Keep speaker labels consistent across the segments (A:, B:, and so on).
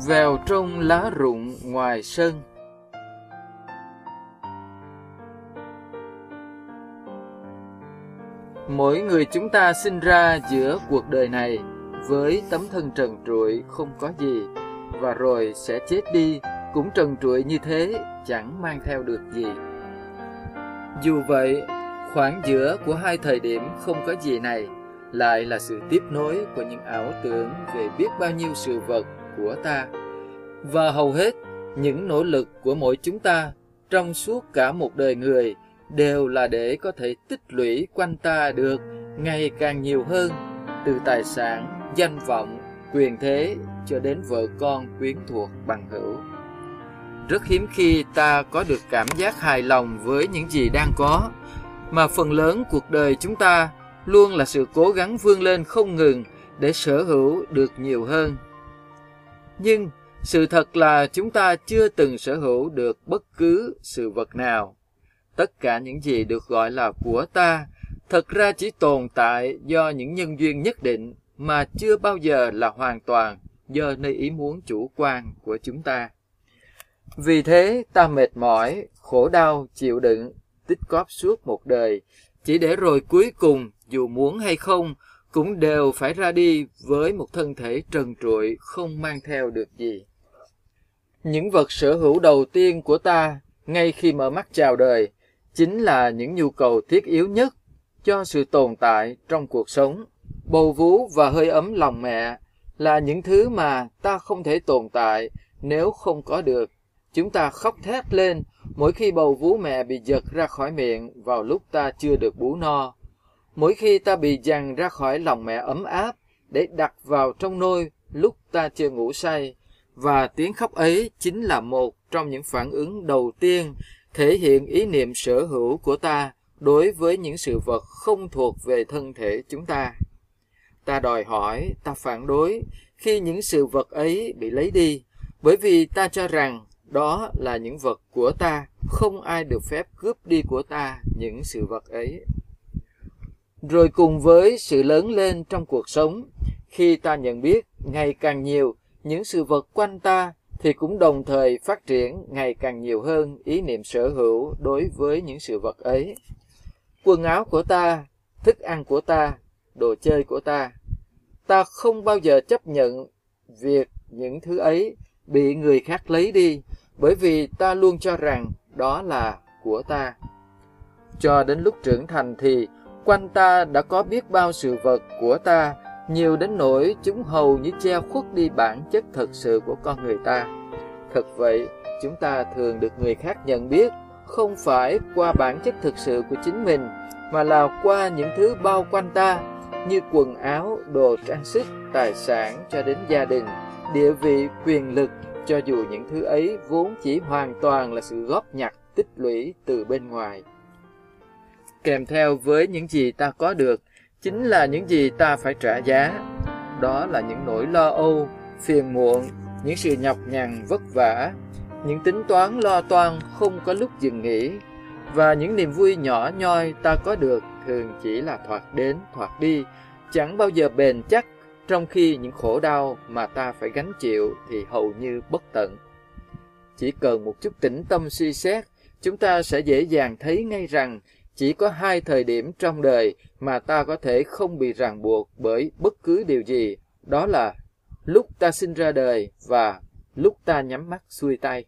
A: vèo trong lá rụng ngoài sân. Mỗi người chúng ta sinh ra giữa cuộc đời này với tấm thân trần trụi không có gì, và rồi sẽ chết đi cũng trần trụi như thế, chẳng mang theo được gì. Dù vậy, khoảng giữa của hai thời điểm không có gì này lại là sự tiếp nối của những ảo tưởng về biết bao nhiêu sự vật của ta. Và hầu hết, những nỗ lực của mỗi chúng ta trong suốt cả một đời người đều là để có thể tích lũy quanh ta được ngày càng nhiều hơn, từ tài sản, danh vọng, quyền thế cho đến vợ con, quyến thuộc, bằng hữu. Rất hiếm khi ta có được cảm giác hài lòng với những gì đang có, mà phần lớn cuộc đời chúng ta luôn là sự cố gắng vươn lên không ngừng để sở hữu được nhiều hơn. Nhưng sự thật là chúng ta chưa từng sở hữu được bất cứ sự vật nào. Tất cả những gì được gọi là của ta thật ra chỉ tồn tại do những nhân duyên nhất định, mà chưa bao giờ là hoàn toàn do nơi ý muốn chủ quan của chúng ta. Vì thế ta mệt mỏi, khổ đau, chịu đựng, tích cóp suốt một đời, chỉ để rồi cuối cùng, dù muốn hay không, cũng đều phải ra đi với một thân thể trần trụi, không mang theo được gì. Những vật sở hữu đầu tiên của ta, ngay khi mở mắt chào đời, chính là những nhu cầu thiết yếu nhất cho sự tồn tại trong cuộc sống. Bầu vú và hơi ấm lòng mẹ là những thứ mà ta không thể tồn tại nếu không có được. Chúng ta khóc thét lên mỗi khi bầu vú mẹ bị giật ra khỏi miệng vào lúc ta chưa được bú no. Mỗi khi ta bị giằng ra khỏi lòng mẹ ấm áp để đặt vào trong nôi lúc ta chưa ngủ say. Và tiếng khóc ấy chính là một trong những phản ứng đầu tiên thể hiện ý niệm sở hữu của ta đối với những sự vật không thuộc về thân thể chúng ta. Ta đòi hỏi, ta phản đối khi những sự vật ấy bị lấy đi, bởi vì ta cho rằng đó là những vật của ta, không ai được phép cướp đi của ta những sự vật ấy. Rồi cùng với sự lớn lên trong cuộc sống, khi ta nhận biết ngày càng nhiều những sự vật quanh ta, thì cũng đồng thời phát triển ngày càng nhiều hơn ý niệm sở hữu đối với những sự vật ấy. Quần áo của ta, thức ăn của ta, đồ chơi của ta. Ta không bao giờ chấp nhận việc những thứ ấy bị người khác lấy đi, bởi vì ta luôn cho rằng đó là của ta. Cho đến lúc trưởng thành thì quanh ta đã có biết bao sự vật của ta, nhiều đến nỗi chúng hầu như che khuất đi bản chất thật sự của con người ta. Thật vậy, chúng ta thường được người khác nhận biết không phải qua bản chất thực sự của chính mình, mà là qua những thứ bao quanh ta, như quần áo, đồ trang sức, tài sản cho đến gia đình, địa vị, quyền lực, cho dù những thứ ấy vốn chỉ hoàn toàn là sự góp nhặt, tích lũy từ bên ngoài. Kèm theo với những gì ta có được, chính là những gì ta phải trả giá. Đó là những nỗi lo âu, phiền muộn, những sự nhọc nhằn, vất vả, những tính toán lo toan không có lúc dừng nghỉ, và những niềm vui nhỏ nhoi ta có được thường chỉ là thoạt đến, thoạt đi, chẳng bao giờ bền chắc, trong khi những khổ đau mà ta phải gánh chịu thì hầu như bất tận. Chỉ cần một chút tĩnh tâm suy xét, chúng ta sẽ dễ dàng thấy ngay rằng chỉ có hai thời điểm trong đời mà ta có thể không bị ràng buộc bởi bất cứ điều gì, đó là lúc ta sinh ra đời và lúc ta nhắm mắt xuôi tay.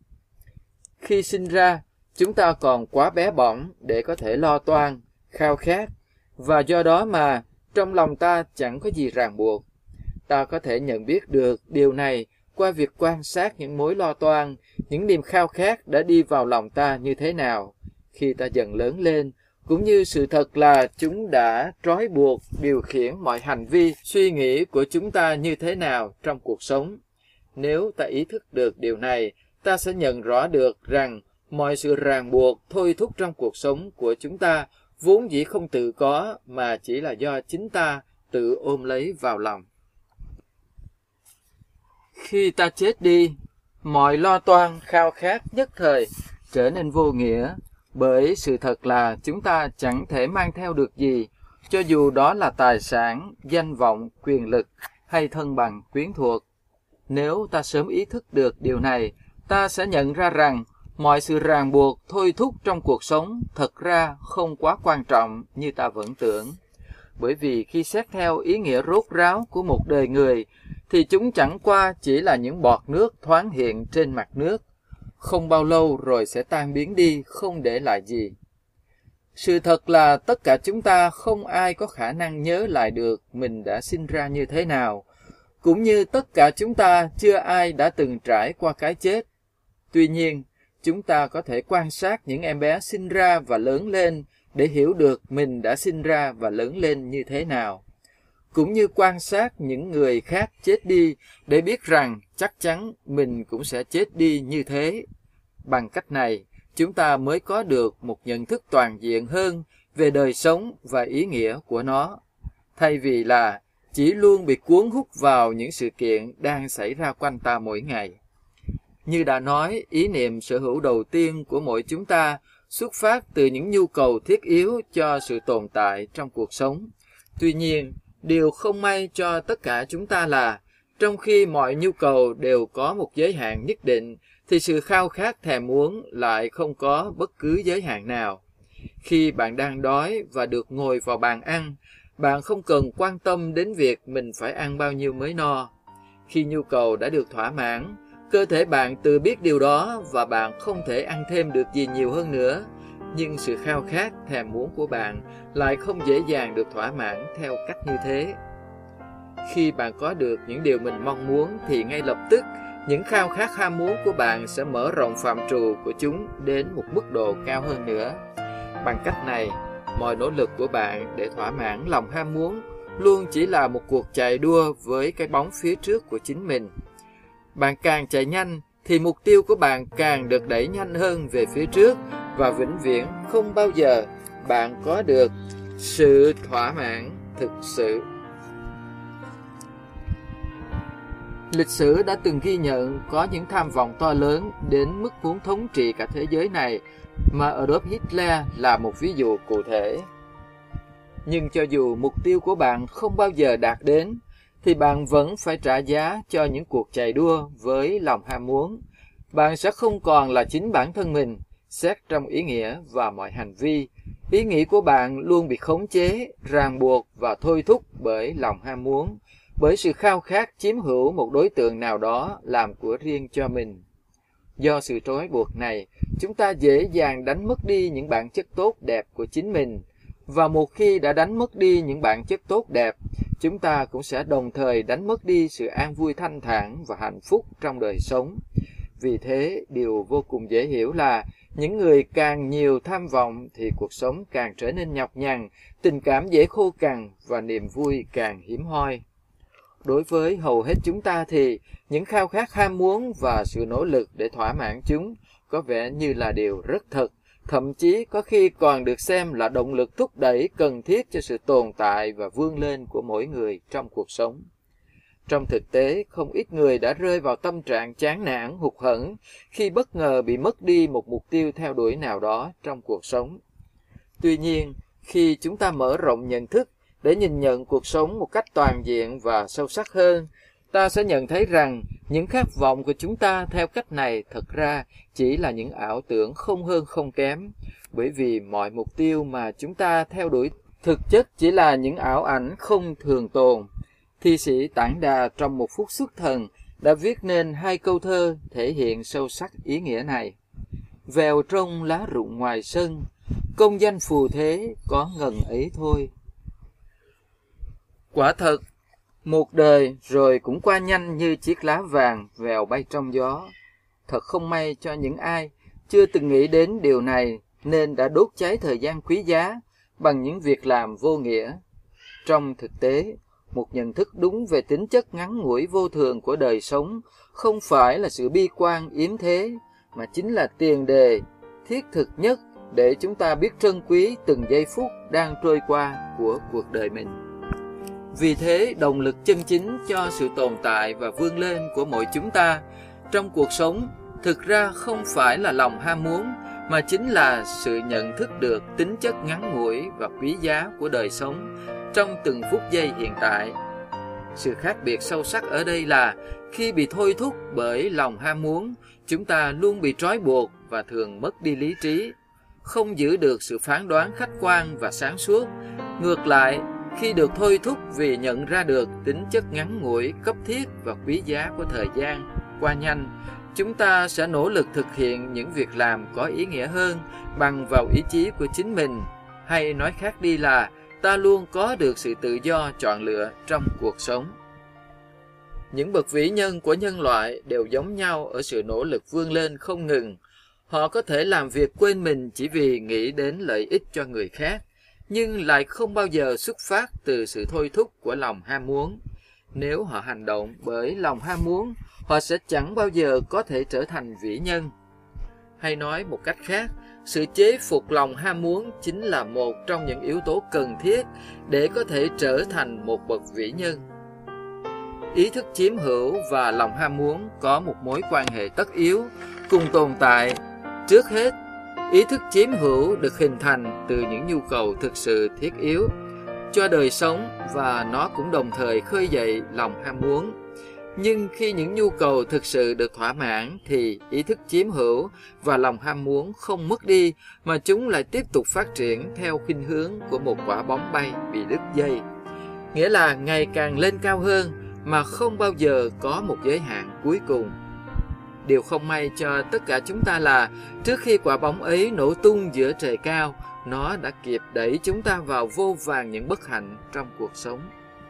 A: Khi sinh ra, chúng ta còn quá bé bỏng để có thể lo toan, khao khát, và do đó mà trong lòng ta chẳng có gì ràng buộc. Ta có thể nhận biết được điều này qua việc quan sát những mối lo toan, những niềm khao khát đã đi vào lòng ta như thế nào khi ta dần lớn lên, cũng như sự thật là chúng đã trói buộc, điều khiển mọi hành vi, suy nghĩ của chúng ta như thế nào trong cuộc sống. Nếu ta ý thức được điều này, ta sẽ nhận rõ được rằng mọi sự ràng buộc, thôi thúc trong cuộc sống của chúng ta vốn dĩ không tự có, mà chỉ là do chính ta tự ôm lấy vào lòng. Khi ta chết đi, mọi lo toan, khao khát nhất thời trở nên vô nghĩa, bởi sự thật là chúng ta chẳng thể mang theo được gì, cho dù đó là tài sản, danh vọng, quyền lực hay thân bằng quyến thuộc. Nếu ta sớm ý thức được điều này, ta sẽ nhận ra rằng mọi sự ràng buộc, thôi thúc trong cuộc sống thật ra không quá quan trọng như ta vẫn tưởng. Bởi vì khi xét theo ý nghĩa rốt ráo của một đời người, thì chúng chẳng qua chỉ là những bọt nước thoáng hiện trên mặt nước, không bao lâu rồi sẽ tan biến đi, không để lại gì. Sự thật là tất cả chúng ta không ai có khả năng nhớ lại được mình đã sinh ra như thế nào, cũng như tất cả chúng ta chưa ai đã từng trải qua cái chết. Tuy nhiên, chúng ta có thể quan sát những em bé sinh ra và lớn lên để hiểu được mình đã sinh ra và lớn lên như thế nào, cũng như quan sát những người khác chết đi để biết rằng chắc chắn mình cũng sẽ chết đi như thế. Bằng cách này, chúng ta mới có được một nhận thức toàn diện hơn về đời sống và ý nghĩa của nó, thay vì là chỉ luôn bị cuốn hút vào những sự kiện đang xảy ra quanh ta mỗi ngày. Như đã nói, ý niệm sở hữu đầu tiên của mỗi chúng ta xuất phát từ những nhu cầu thiết yếu cho sự tồn tại trong cuộc sống. Tuy nhiên, điều không may cho tất cả chúng ta là, trong khi mọi nhu cầu đều có một giới hạn nhất định, thì sự khao khát thèm muốn lại không có bất cứ giới hạn nào. Khi bạn đang đói và được ngồi vào bàn ăn, bạn không cần quan tâm đến việc mình phải ăn bao nhiêu mới no. Khi nhu cầu đã được thỏa mãn, cơ thể bạn tự biết điều đó và bạn không thể ăn thêm được gì nhiều hơn nữa. Nhưng sự khao khát thèm muốn của bạn lại không dễ dàng được thỏa mãn theo cách như thế. Khi bạn có được những điều mình mong muốn thì ngay lập tức những khao khát ham muốn của bạn sẽ mở rộng phạm trù của chúng đến một mức độ cao hơn nữa. Bằng cách này, mọi nỗ lực của bạn để thỏa mãn lòng ham muốn luôn chỉ là một cuộc chạy đua với cái bóng phía trước của chính mình. Bạn càng chạy nhanh thì mục tiêu của bạn càng được đẩy nhanh hơn về phía trước, và vĩnh viễn không bao giờ bạn có được sự thỏa mãn thực sự. Lịch sử đã từng ghi nhận có những tham vọng to lớn đến mức muốn thống trị cả thế giới này, mà Adolf Hitler là một ví dụ cụ thể. Nhưng cho dù mục tiêu của bạn không bao giờ đạt đến, thì bạn vẫn phải trả giá cho những cuộc chạy đua với lòng ham muốn. Bạn sẽ không còn là chính bản thân mình, xét trong ý nghĩa và mọi hành vi. Ý nghĩ của bạn luôn bị khống chế, ràng buộc và thôi thúc bởi lòng ham muốn, bởi sự khao khát chiếm hữu một đối tượng nào đó làm của riêng cho mình. Do sự trói buộc này, chúng ta dễ dàng đánh mất đi những bản chất tốt đẹp của chính mình. Và một khi đã đánh mất đi những bản chất tốt đẹp, chúng ta cũng sẽ đồng thời đánh mất đi sự an vui thanh thản và hạnh phúc trong đời sống. Vì thế, điều vô cùng dễ hiểu là những người càng nhiều tham vọng thì cuộc sống càng trở nên nhọc nhằn, tình cảm dễ khô cằn và niềm vui càng hiếm hoi. Đối với hầu hết chúng ta thì những khao khát ham muốn và sự nỗ lực để thỏa mãn chúng có vẻ như là điều rất thật, thậm chí có khi còn được xem là động lực thúc đẩy cần thiết cho sự tồn tại và vươn lên của mỗi người trong cuộc sống. Trong thực tế, không ít người đã rơi vào tâm trạng chán nản, hụt hẫng khi bất ngờ bị mất đi một mục tiêu theo đuổi nào đó trong cuộc sống. Tuy nhiên, khi chúng ta mở rộng nhận thức để nhìn nhận cuộc sống một cách toàn diện và sâu sắc hơn, ta sẽ nhận thấy rằng những khát vọng của chúng ta theo cách này thật ra chỉ là những ảo tưởng không hơn không kém, bởi vì mọi mục tiêu mà chúng ta theo đuổi thực chất chỉ là những ảo ảnh không thường tồn. Thi sĩ Tản Đà trong một phút xuất thần đã viết nên 2 câu thơ thể hiện sâu sắc ý nghĩa này. Vèo trong lá rụng ngoài sân, công danh phù thế có ngần ấy thôi. Quả thật, một đời rồi cũng qua nhanh như chiếc lá vàng vèo bay trong gió. Thật không may cho những ai chưa từng nghĩ đến điều này nên đã đốt cháy thời gian quý giá bằng những việc làm vô nghĩa. Trong thực tế, một nhận thức đúng về tính chất ngắn ngủi vô thường của đời sống không phải là sự bi quan yếm thế, mà chính là tiền đề thiết thực nhất để chúng ta biết trân quý từng giây phút đang trôi qua của cuộc đời mình. Vì thế, động lực chân chính cho sự tồn tại và vươn lên của mỗi chúng ta trong cuộc sống thực ra không phải là lòng ham muốn, mà chính là sự nhận thức được tính chất ngắn ngủi và quý giá của đời sống trong từng phút giây hiện tại. Sự khác biệt sâu sắc ở đây là Khi bị thôi thúc bởi lòng ham muốn, chúng ta luôn bị trói buộc và thường mất đi lý trí, không giữ được sự phán đoán khách quan và sáng suốt. Ngược lại, khi được thôi thúc vì nhận ra được tính chất ngắn ngủi, cấp thiết và quý giá của thời gian qua nhanh, chúng ta sẽ nỗ lực thực hiện những việc làm có ý nghĩa hơn bằng vào ý chí của chính mình. Hay nói khác đi là ta luôn có được sự tự do chọn lựa trong cuộc sống. Những bậc vĩ nhân của nhân loại đều giống nhau ở sự nỗ lực vươn lên không ngừng. Họ có thể làm việc quên mình chỉ vì nghĩ đến lợi ích cho người khác, nhưng lại không bao giờ xuất phát từ sự thôi thúc của lòng ham muốn. Nếu họ hành động bởi lòng ham muốn, họ sẽ chẳng bao giờ có thể trở thành vĩ nhân. Hay nói một cách khác, sự chế phục lòng ham muốn chính là một trong những yếu tố cần thiết để có thể trở thành một bậc vĩ nhân. Ý thức chiếm hữu và lòng ham muốn có một mối quan hệ tất yếu, cùng tồn tại. Trước hết, ý thức chiếm hữu được hình thành từ những nhu cầu thực sự thiết yếu cho đời sống và nó cũng đồng thời khơi dậy lòng ham muốn. Nhưng khi những nhu cầu thực sự được thỏa mãn thì ý thức chiếm hữu và lòng ham muốn không mất đi, mà chúng lại tiếp tục phát triển theo khuynh hướng của một quả bóng bay bị đứt dây. Nghĩa là ngày càng lên cao hơn mà không bao giờ có một giới hạn cuối cùng. Điều không may cho tất cả chúng ta là trước khi quả bóng ấy nổ tung giữa trời cao, nó đã kịp đẩy chúng ta vào vô vàn những bất hạnh trong cuộc sống.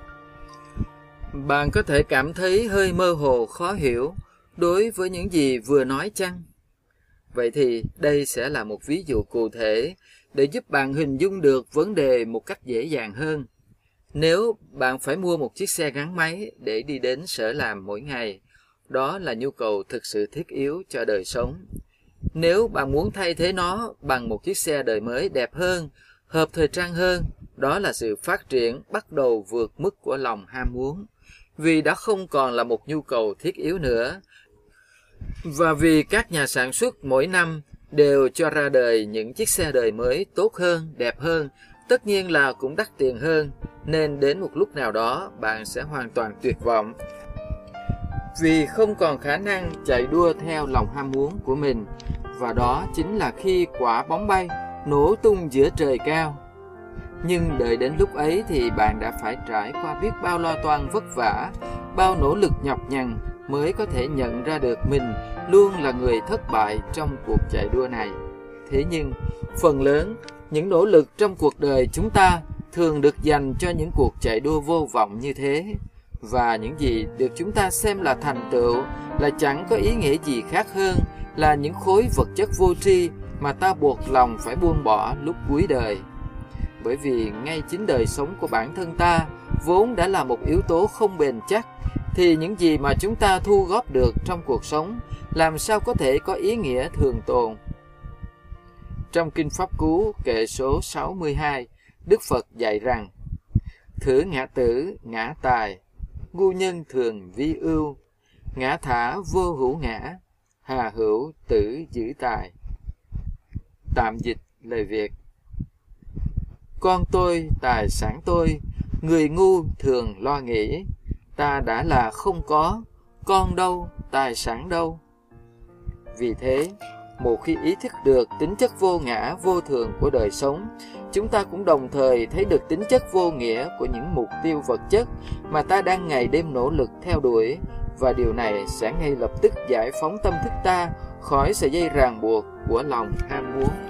A: Bạn có thể cảm thấy hơi mơ hồ, khó hiểu đối với những gì vừa nói chăng? Vậy thì đây sẽ là một ví dụ cụ thể để giúp bạn hình dung được vấn đề một cách dễ dàng hơn. Nếu bạn phải mua một chiếc xe gắn máy để đi đến sở làm mỗi ngày, đó là nhu cầu thực sự thiết yếu cho đời sống. Nếu bạn muốn thay thế nó bằng một chiếc xe đời mới đẹp hơn, hợp thời trang hơn, đó là sự phát triển bắt đầu vượt mức của lòng ham muốn, vì đã không còn là một nhu cầu thiết yếu nữa. Và vì các nhà sản xuất mỗi năm đều cho ra đời những chiếc xe đời mới tốt hơn, đẹp hơn, tất nhiên là cũng đắt tiền hơn, nên đến một lúc nào đó bạn sẽ hoàn toàn tuyệt vọng, vì không còn khả năng chạy đua theo lòng ham muốn của mình. Và đó chính là khi quả bóng bay nổ tung giữa trời cao. Nhưng đợi đến lúc ấy thì bạn đã phải trải qua biết bao lo toan vất vả, bao nỗ lực nhọc nhằn mới có thể nhận ra được mình luôn là người thất bại trong cuộc chạy đua này. Thế nhưng, phần lớn những nỗ lực trong cuộc đời chúng ta thường được dành cho những cuộc chạy đua vô vọng như thế. Và những gì được chúng ta xem là thành tựu là chẳng có ý nghĩa gì khác hơn là những khối vật chất vô tri mà ta buộc lòng phải buông bỏ lúc cuối đời. Bởi vì ngay chính đời sống của bản thân ta vốn đã là một yếu tố không bền chắc, thì những gì mà chúng ta thu góp được trong cuộc sống làm sao có thể có ý nghĩa thường tồn. Trong Kinh Pháp Cú kệ số 62, Đức Phật dạy rằng: thử ngã tử, ngã tài, ngu nhân thường vi ưu, ngã thả vô hữu ngã, hà hữu tử giữ tài. Tạm dịch lời Việt: con tôi, tài sản tôi, người ngu thường lo nghĩ, ta đã là không có, con đâu, tài sản đâu. Vì thế, một khi ý thức được tính chất vô ngã, vô thường của đời sống, chúng ta cũng đồng thời thấy được tính chất vô nghĩa của những mục tiêu vật chất mà ta đang ngày đêm nỗ lực theo đuổi, và điều này sẽ ngay lập tức giải phóng tâm thức ta khỏi sợi dây ràng buộc của lòng ham muốn.